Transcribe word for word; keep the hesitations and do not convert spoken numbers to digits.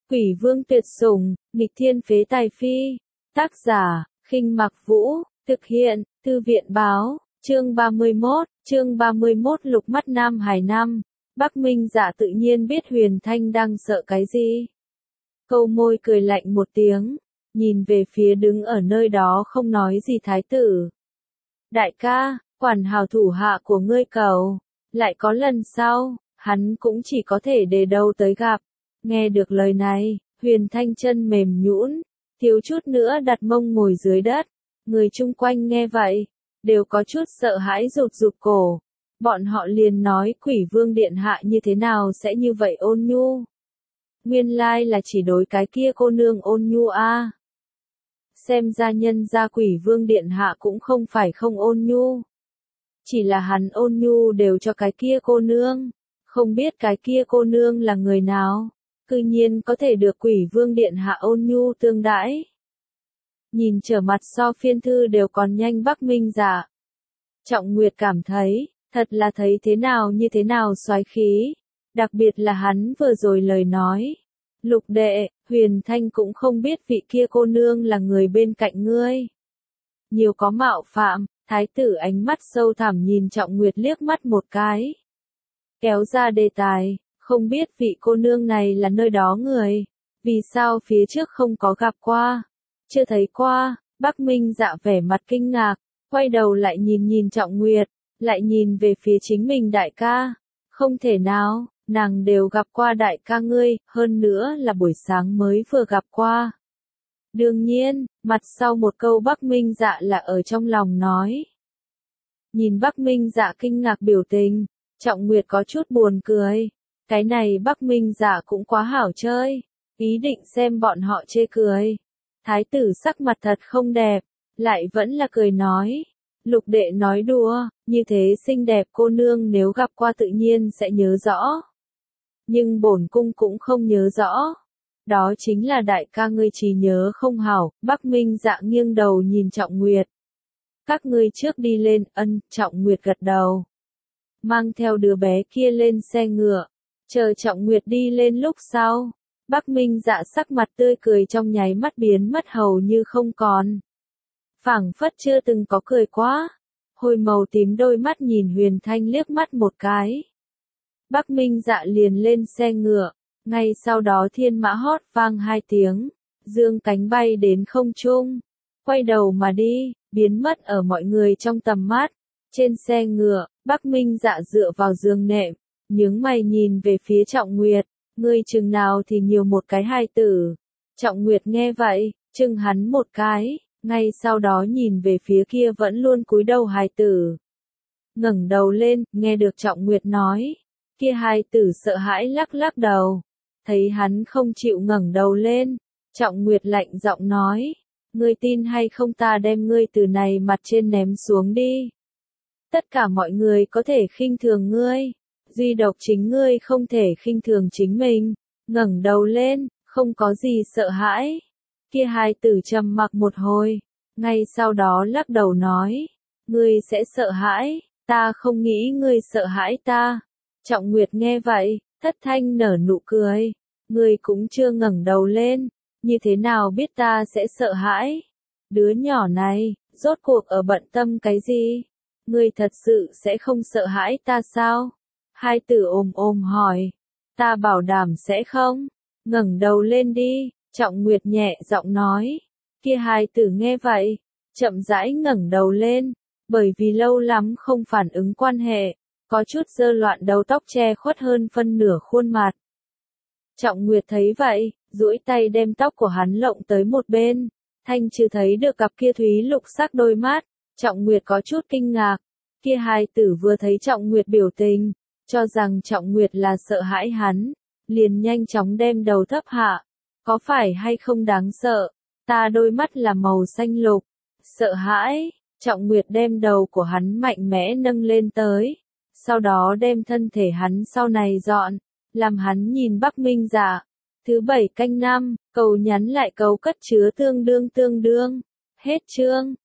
Quỷ vương tuyệt sủng, nghịch thiên phế tài phi. Tác giả, Khinh Mặc Vũ, thực hiện, Thư viện báo, chương ba mươi mốt, chương ba mươi mốt Lục mắt Nam Hải Nam. Bắc Minh Dạ tự nhiên biết Huyền Thanh đang sợ cái gì. Câu môi cười lạnh một tiếng, nhìn về phía đứng ở nơi đó không nói gì thái tử. Đại ca, quản hào thủ hạ của ngươi cầu, lại có lần sau, hắn cũng chỉ có thể để đâu tới gặp. Nghe được lời này, Huyền Thanh chân mềm nhũn, thiếu chút nữa đặt mông ngồi dưới đất. Người chung quanh nghe vậy, đều có chút sợ hãi rụt rụt cổ. Bọn họ liền nói Quỷ Vương điện hạ như thế nào sẽ như vậy ôn nhu. Nguyên lai là chỉ đối cái kia cô nương ôn nhu a. À. Xem ra nhân gia Quỷ Vương điện hạ cũng không phải không ôn nhu. Chỉ là hắn ôn nhu đều cho cái kia cô nương. Không biết cái kia cô nương là người nào. Cư nhiên có thể được Quỷ Vương điện hạ ôn nhu tương đãi. Nhìn trở mặt so phiên thư đều còn nhanh Bắc Minh Dạ. Trọng Nguyệt cảm thấy, thật là thấy thế nào như thế nào soái khí. Đặc biệt là hắn vừa rồi lời nói. Lục đệ, Huyền Thanh cũng không biết vị kia cô nương là người bên cạnh ngươi. Nhiều có mạo phạm, thái tử ánh mắt sâu thẳm nhìn Trọng Nguyệt liếc mắt một cái. Kéo ra đề tài, không biết vị cô nương này là nơi đó người. Vì sao phía trước không có gặp qua? Chưa thấy qua, Bắc Minh Dạ vẻ mặt kinh ngạc, quay đầu lại nhìn nhìn Trọng Nguyệt, lại nhìn về phía chính mình đại ca. Không thể nào, nàng đều gặp qua đại ca ngươi, hơn nữa là buổi sáng mới vừa gặp qua. Đương nhiên, mặt sau một câu Bắc Minh Dạ là ở trong lòng nói. Nhìn Bắc Minh Dạ kinh ngạc biểu tình, Trọng Nguyệt có chút buồn cười. Cái này Bắc Minh Dạ cũng quá hảo chơi, ý định xem bọn họ chê cười. Thái tử sắc mặt thật không đẹp, lại vẫn là cười nói. Lục đệ nói đùa, như thế xinh đẹp cô nương nếu gặp qua tự nhiên sẽ nhớ rõ. Nhưng bổn cung cũng không nhớ rõ. Đó chính là đại ca ngươi trí nhớ không hảo. Bắc Minh Dạ nghiêng đầu nhìn Trọng Nguyệt. Các ngươi trước đi lên, ân, Trọng Nguyệt gật đầu. Mang theo đứa bé kia lên xe ngựa. Chờ Trọng Nguyệt đi lên lúc sau. Bắc Minh Dạ sắc mặt tươi cười trong nháy mắt biến mất hầu như không còn. Phảng phất chưa từng có cười quá. Hồi màu tím đôi mắt nhìn Huyền Thanh liếc mắt một cái. Bắc Minh Dạ liền lên xe ngựa, ngay sau đó thiên mã hót vang hai tiếng, dương cánh bay đến không trung, quay đầu mà đi, biến mất ở mọi người trong tầm mắt. Trên xe ngựa, Bắc Minh Dạ dựa vào giường nệm, nhướng mày nhìn về phía Trọng Nguyệt, ngươi chừng nào thì nhiều một cái hài tử. Trọng Nguyệt nghe vậy, chừng hắn một cái, ngay sau đó nhìn về phía kia vẫn luôn cúi đầu hài tử. Ngẩng đầu lên, nghe được Trọng Nguyệt nói. Kia hài tử sợ hãi lắc lắc đầu. Thấy hắn không chịu ngẩng đầu lên. Trọng Nguyệt lạnh giọng nói. Ngươi tin hay không ta đem ngươi từ này mặt trên ném xuống đi. Tất cả mọi người có thể khinh thường ngươi. Duy độc chính ngươi không thể khinh thường chính mình. Ngẩng đầu lên, không có gì sợ hãi. Kia hài tử trầm mặc một hồi. Ngay sau đó lắc đầu nói. Ngươi sẽ sợ hãi. Ta không nghĩ ngươi sợ hãi ta. Trọng Nguyệt nghe vậy, thất thanh nở nụ cười. Ngươi cũng chưa ngẩng đầu lên, như thế nào biết ta sẽ sợ hãi? Đứa nhỏ này, rốt cuộc ở bận tâm cái gì? Ngươi thật sự sẽ không sợ hãi ta sao? Hai tử ồm ồm hỏi. Ta bảo đảm sẽ không. Ngẩng đầu lên đi, Trọng Nguyệt nhẹ giọng nói. Kia hai tử nghe vậy, chậm rãi ngẩng đầu lên, bởi vì lâu lắm không phản ứng quan hệ. Có chút dơ loạn đầu tóc che khuất hơn phân nửa khuôn mặt. Trọng Nguyệt thấy vậy, duỗi tay đem tóc của hắn lộng tới một bên. Thanh Trừ thấy được cặp kia thúy lục sắc đôi mắt. Trọng Nguyệt có chút kinh ngạc. Kia hài tử vừa thấy Trọng Nguyệt biểu tình, cho rằng Trọng Nguyệt là sợ hãi hắn. Liền nhanh chóng đem đầu thấp hạ. Có phải hay không đáng sợ? Ta đôi mắt là màu xanh lục. Sợ hãi. Trọng Nguyệt đem đầu của hắn mạnh mẽ nâng lên tới. Sau đó đem thân thể hắn sau này dọn, làm hắn nhìn Bắc Minh Dạ. Thứ bảy canh năm, cầu nhắn lại cầu cất chứa tương đương tương đương. Hết chương.